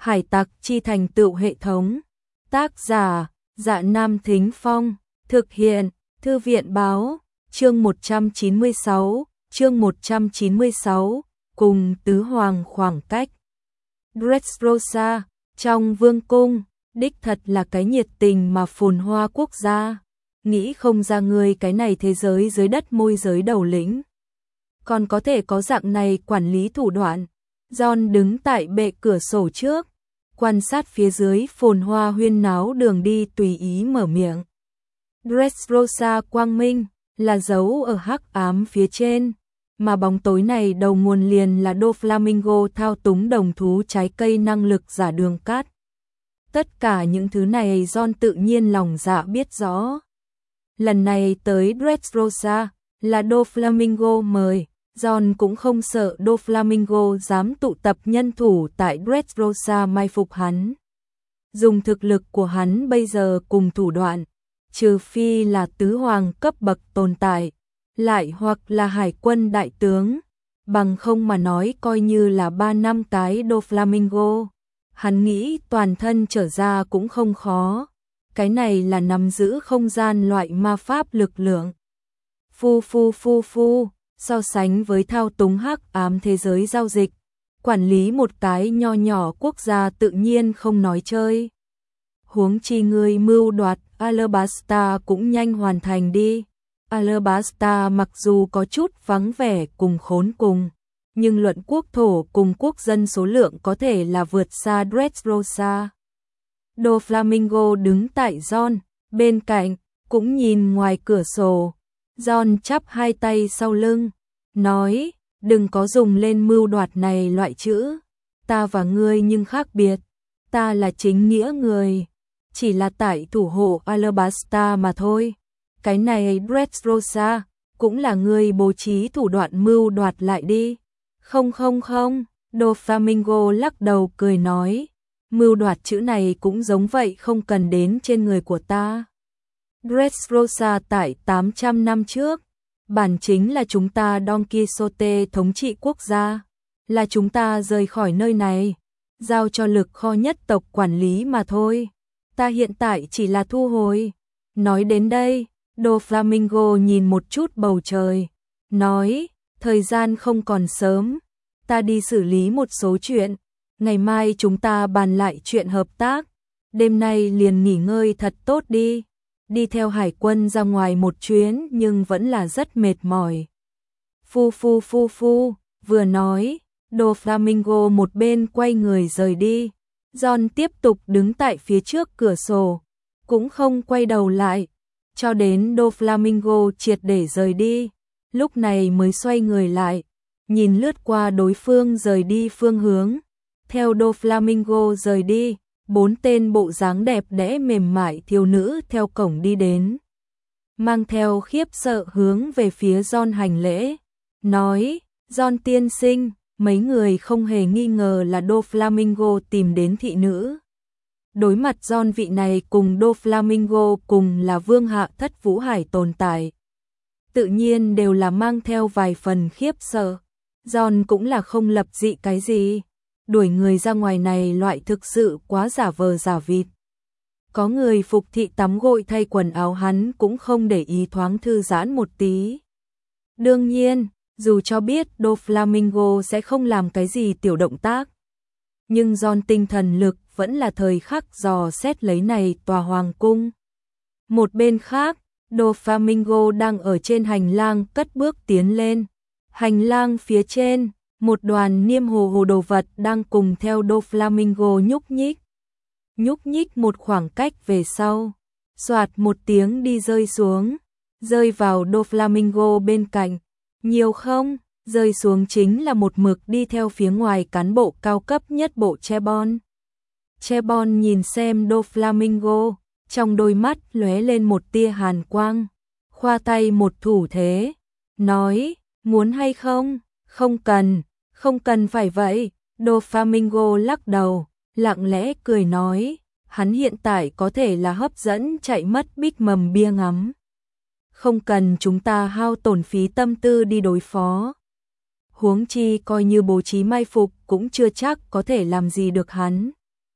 Hải tặc chi thành tựu hệ thống. Tác giả, Dạ Nam Thính Phong. Thực hiện, Thư viện Báo. Chương 196, cùng tứ hoàng khoảng cách. Dressrosa, trong vương cung, đích thật là cái nhiệt tình mà phồn hoa quốc gia. Nghĩ không ra ngươi cái này thế giới dưới đất môi giới đầu lĩnh. Còn có thể có dạng này quản lý thủ đoạn. John đứng tại bệ cửa sổ trước, quan sát phía dưới phồn hoa huyên náo đường đi tùy ý mở miệng. Dressrosa quang minh, là dấu ở hắc ám phía trên, mà bóng tối này đầu nguồn liền là Doflamingo thao túng đồng thú trái cây năng lực giả đường cát. Tất cả những thứ này John tự nhiên lòng dạ biết rõ. Lần này tới Dressrosa là Doflamingo mời, John cũng không sợ Doflamingo dám tụ tập nhân thủ tại Dressrosa mai phục hắn. Dùng thực lực của hắn bây giờ cùng thủ đoạn, trừ phi là tứ hoàng cấp bậc tồn tại, lại hoặc là hải quân đại tướng, bằng không mà nói coi như là 3 năm cái Doflamingo. Hắn nghĩ toàn thân trở ra cũng không khó, cái này là nắm giữ không gian loại ma pháp lực lượng. So sánh với thao túng hắc ám thế giới giao dịch, quản lý một cái nho nhỏ quốc gia tự nhiên không nói chơi. Huống chi người mưu đoạt Alabasta cũng nhanh hoàn thành đi. Alabasta mặc dù có chút vắng vẻ cùng khốn cùng, nhưng luận quốc thổ cùng quốc dân số lượng có thể là vượt xa Dressrosa. Doflamingo đứng tại John bên cạnh, cũng nhìn ngoài cửa sổ. John chắp hai tay sau lưng, nói, đừng có dùng lên mưu đoạt này loại chữ. Ta và ngươi nhưng khác biệt, ta là chính nghĩa người, chỉ là tại thủ hộ Alabasta mà thôi. Cái này Dressrosa, cũng là ngươi bố trí thủ đoạn mưu đoạt lại đi. Không, Doflamingo lắc đầu cười nói, mưu đoạt chữ này cũng giống vậy không cần đến trên người của ta. Dressrosa tại 800 năm trước, bản chính là chúng ta Don Quixote thống trị quốc gia, là chúng ta rời khỏi nơi này, giao cho lực kho nhất tộc quản lý mà thôi. Ta hiện tại chỉ là thu hồi. Nói đến đây, Doflamingo nhìn một chút bầu trời, nói, thời gian không còn sớm, ta đi xử lý một số chuyện, ngày mai chúng ta bàn lại chuyện hợp tác, đêm nay liền nghỉ ngơi thật tốt đi. Đi theo hải quân ra ngoài một chuyến nhưng vẫn là rất mệt mỏi. Vừa nói, Doflamingo một bên quay người rời đi. John tiếp tục đứng tại phía trước cửa sổ, cũng không quay đầu lại, cho đến Doflamingo triệt để rời đi, lúc này mới xoay người lại, nhìn lướt qua đối phương rời đi phương hướng. Theo Doflamingo rời đi, 4 tên bộ dáng đẹp đẽ mềm mại thiếu nữ theo cổng đi đến, mang theo khiếp sợ hướng về phía John hành lễ, nói, John tiên sinh. Mấy người không hề nghi ngờ là Doflamingo tìm đến thị nữ. Đối mặt John vị này cùng Doflamingo cùng là vương hạ thất vũ hải tồn tại, tự nhiên đều là mang theo vài phần khiếp sợ. John cũng là không lập dị cái gì, đuổi người ra ngoài này loại thực sự quá giả vờ giả vịt. Có người phục thị tắm gội thay quần áo hắn cũng không để ý thoáng thư giãn một tí. Đương nhiên, dù cho biết Doflamingo sẽ không làm cái gì tiểu động tác, nhưng John tinh thần lực vẫn là thời khắc dò xét lấy này tòa hoàng cung. Một bên khác, Doflamingo đang ở trên hành lang cất bước tiến lên. Hành lang phía trên, một đoàn niêm hồ đồ vật đang cùng theo Doflamingo nhúc nhích một khoảng cách về sau. Soạt một tiếng đi rơi xuống, rơi vào Doflamingo bên cạnh. Nhiều không, rơi xuống chính là một mực đi theo phía ngoài cán bộ cao cấp nhất bộ Chebon. Chebon nhìn xem Doflamingo, trong đôi mắt lóe lên một tia hàn quang, khoa tay một thủ thế, nói, muốn hay không? Không cần phải vậy. Doflamingo lắc đầu, lặng lẽ cười nói, hắn hiện tại có thể là hấp dẫn chạy mất bích mầm bia ngắm. Không cần chúng ta hao tổn phí tâm tư đi đối phó. Huống chi coi như bố trí mai phục cũng chưa chắc có thể làm gì được hắn.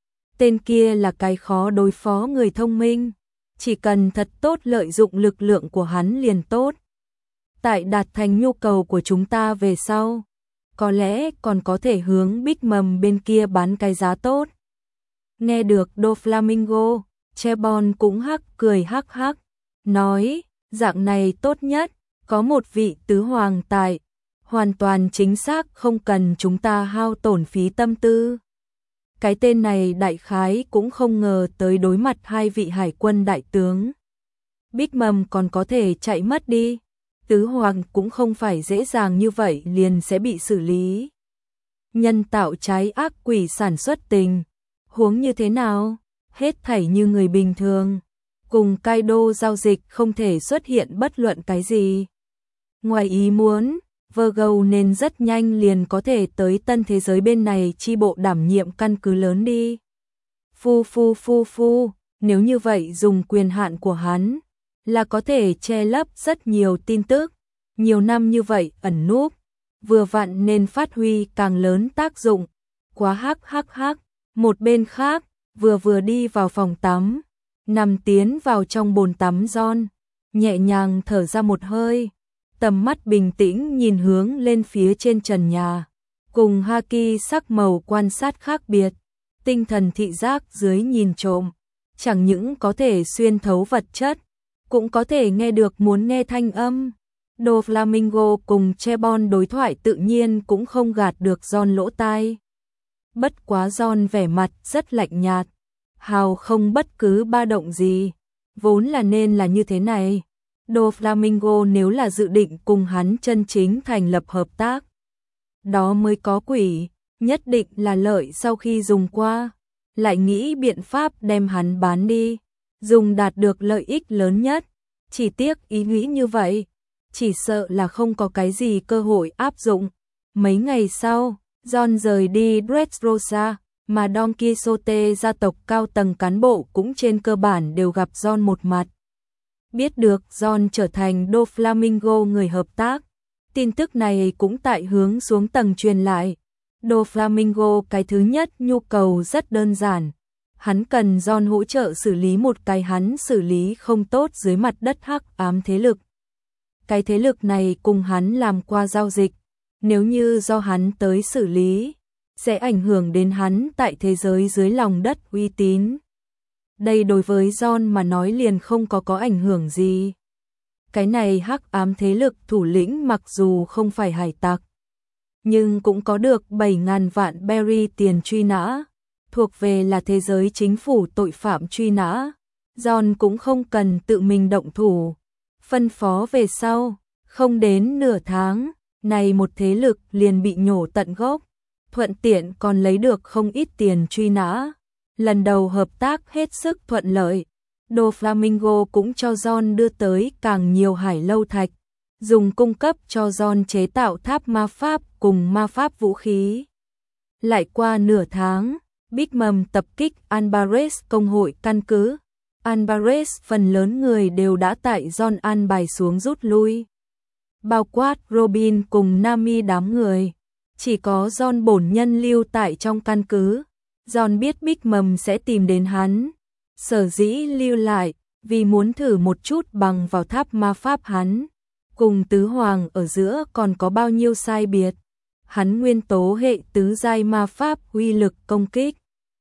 Tên kia là cái khó đối phó người thông minh, chỉ cần thật tốt lợi dụng lực lượng của hắn liền tốt. Tại đạt thành nhu cầu của chúng ta về sau, có lẽ còn có thể hướng Big Mom bên kia bán cái giá tốt. Nghe được Doflamingo, Chebon cũng cười hắc hắc, nói, dạng này tốt nhất, có một vị tứ hoàng tại, hoàn toàn chính xác không cần chúng ta hao tổn phí tâm tư. Cái tên này đại khái cũng không ngờ tới đối mặt hai vị hải quân đại tướng. Big Mom còn có thể chạy mất đi, tứ hoàng cũng không phải dễ dàng như vậy liền sẽ bị xử lý. Nhân tạo trái ác quỷ sản xuất tình, huống như thế nào? Hết thảy như người bình thường, cùng Kaido giao dịch không thể xuất hiện bất luận cái gì. Ngoài ý muốn, Virgo nên rất nhanh liền có thể tới tân thế giới bên này chi bộ đảm nhiệm căn cứ lớn đi. Phu, nếu như vậy dùng quyền hạn của hắn, là có thể che lấp rất nhiều tin tức, nhiều năm như vậy ẩn núp, vừa vặn nên phát huy càng lớn tác dụng. Quá hắc. Một bên khác, vừa đi vào phòng tắm, nằm tiến vào trong bồn tắm John, nhẹ nhàng thở ra một hơi, tầm mắt bình tĩnh nhìn hướng lên phía trên trần nhà, cùng Haki sắc màu quan sát khác biệt, tinh thần thị giác dưới nhìn trộm, chẳng những có thể xuyên thấu vật chất, cũng có thể nghe được muốn nghe thanh âm. Doflamingo cùng Chebon đối thoại tự nhiên cũng không gạt được John lỗ tai. Bất quá John vẻ mặt rất lạnh nhạt, hào không bất cứ ba động gì, vốn là nên là như thế này. Doflamingo nếu là dự định cùng hắn chân chính thành lập hợp tác, đó mới có quỷ, nhất định là lợi sau khi dùng qua, lại nghĩ biện pháp đem hắn bán đi, dùng đạt được lợi ích lớn nhất. Chỉ tiếc ý nghĩ như vậy, chỉ sợ là không có cái gì cơ hội áp dụng. Mấy ngày sau, John rời đi Dressrosa, mà Don Quixote gia tộc cao tầng cán bộ cũng trên cơ bản đều gặp John một mặt. Biết được John trở thành Doflamingo người hợp tác, tin tức này cũng tại hướng xuống tầng truyền lại. Doflamingo cái thứ nhất nhu cầu rất đơn giản, hắn cần John hỗ trợ xử lý một cái hắn xử lý không tốt dưới mặt đất hắc ám thế lực. Cái thế lực này cùng hắn làm qua giao dịch, nếu như do hắn tới xử lý, sẽ ảnh hưởng đến hắn tại thế giới dưới lòng đất uy tín. Đây đối với John mà nói liền không có ảnh hưởng gì. Cái này hắc ám thế lực thủ lĩnh mặc dù không phải hải tặc, nhưng cũng có được 7.000 vạn berry tiền truy nã, thuộc về là thế giới chính phủ tội phạm truy nã. John cũng không cần tự mình động thủ, phân phó về sau, không đến nửa tháng, này một thế lực liền bị nhổ tận gốc, thuận tiện còn lấy được không ít tiền truy nã. Lần đầu hợp tác hết sức thuận lợi, Doflamingo cũng cho John đưa tới càng nhiều hải lâu thạch, dùng cung cấp cho John chế tạo tháp ma pháp cùng ma pháp vũ khí. Lại qua nửa tháng, Big Mom tập kích Alvarez công hội căn cứ. Alvarez phần lớn người đều đã tại John an bài xuống rút lui, bao quát Robin cùng Nami đám người. Chỉ có John bổn nhân lưu tại trong căn cứ. John biết Big Mom sẽ tìm đến hắn, sở dĩ lưu lại, vì muốn thử một chút bằng vào tháp ma pháp hắn. Cùng tứ hoàng ở giữa còn có bao nhiêu sai biệt. Hắn nguyên tố hệ tứ giai ma pháp uy lực công kích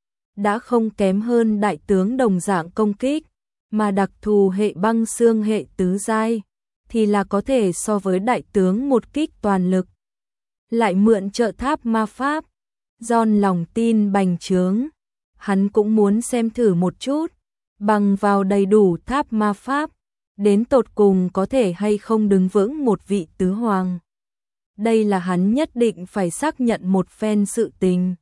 đã không kém hơn đại tướng đồng dạng công kích, mà đặc thù hệ băng xương hệ tứ giai thì là có thể so với đại tướng một kích toàn lực. Lại mượn trợ tháp ma pháp, John lòng tin bành trướng, hắn cũng muốn xem thử một chút, bằng vào đầy đủ tháp ma pháp, đến tột cùng có thể hay không đứng vững một vị tứ hoàng. Đây là hắn nhất định phải xác nhận một phen sự tình.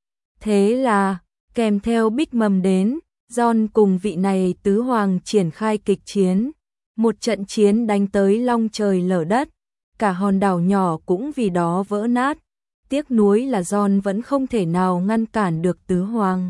Thế là, kèm theo Big Mom đến, John cùng vị này tứ hoàng triển khai kịch chiến. Một trận chiến đánh tới long trời lở đất, cả hòn đảo nhỏ cũng vì đó vỡ nát. Tiếc nuối là John vẫn không thể nào ngăn cản được tứ hoàng.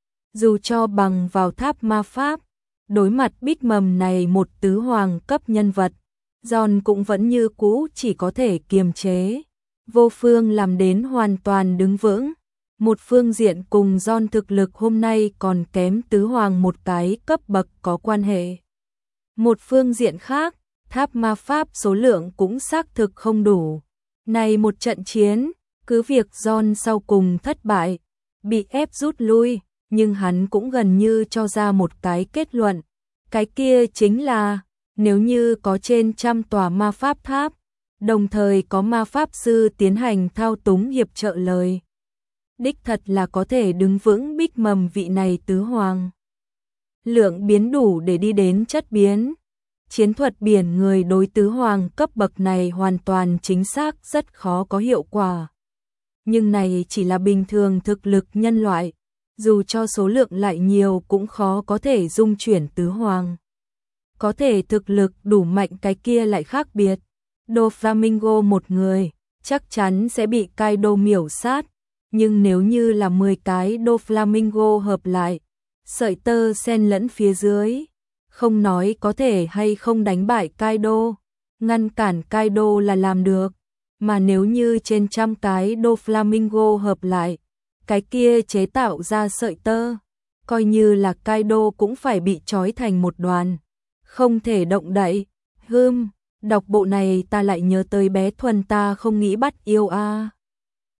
Dù cho bằng vào tháp ma pháp, đối mặt Big Mom này một tứ hoàng cấp nhân vật, John cũng vẫn như cũ chỉ có thể kiềm chế, vô phương làm đến hoàn toàn đứng vững. Một phương diện cùng John thực lực hôm nay còn kém tứ hoàng một cái cấp bậc có quan hệ. Một phương diện khác, tháp ma pháp số lượng cũng xác thực không đủ. Này một trận chiến, cứ việc John sau cùng thất bại, bị ép rút lui, nhưng hắn cũng gần như cho ra một cái kết luận. Cái kia chính là, nếu như có trên 100 tòa ma pháp tháp, đồng thời có ma pháp sư tiến hành thao túng hiệp trợ lời. Đích thật là có thể đứng vững bích mầm vị này tứ hoàng. Lượng biến đủ để đi đến chất biến. Chiến thuật biển người đối tứ hoàng cấp bậc này hoàn toàn chính xác rất khó có hiệu quả. Nhưng này chỉ là bình thường thực lực nhân loại, dù cho số lượng lại nhiều cũng khó có thể dung chuyển tứ hoàng. Có thể thực lực đủ mạnh cái kia lại khác biệt. Doflamingo một người, chắc chắn sẽ bị Kaido miểu sát, nhưng nếu như là 10 cái Doflamingo hợp lại, sợi tơ xen lẫn phía dưới, không nói có thể hay không đánh bại Kaido, ngăn cản Kaido là làm được, mà nếu như trên 100 cái Doflamingo hợp lại, cái kia chế tạo ra sợi tơ, coi như là Kaido cũng phải bị trói thành một đoàn, không thể động đậy. Đọc bộ này ta lại nhớ tới bé Thuần ta không nghĩ bắt yêu a.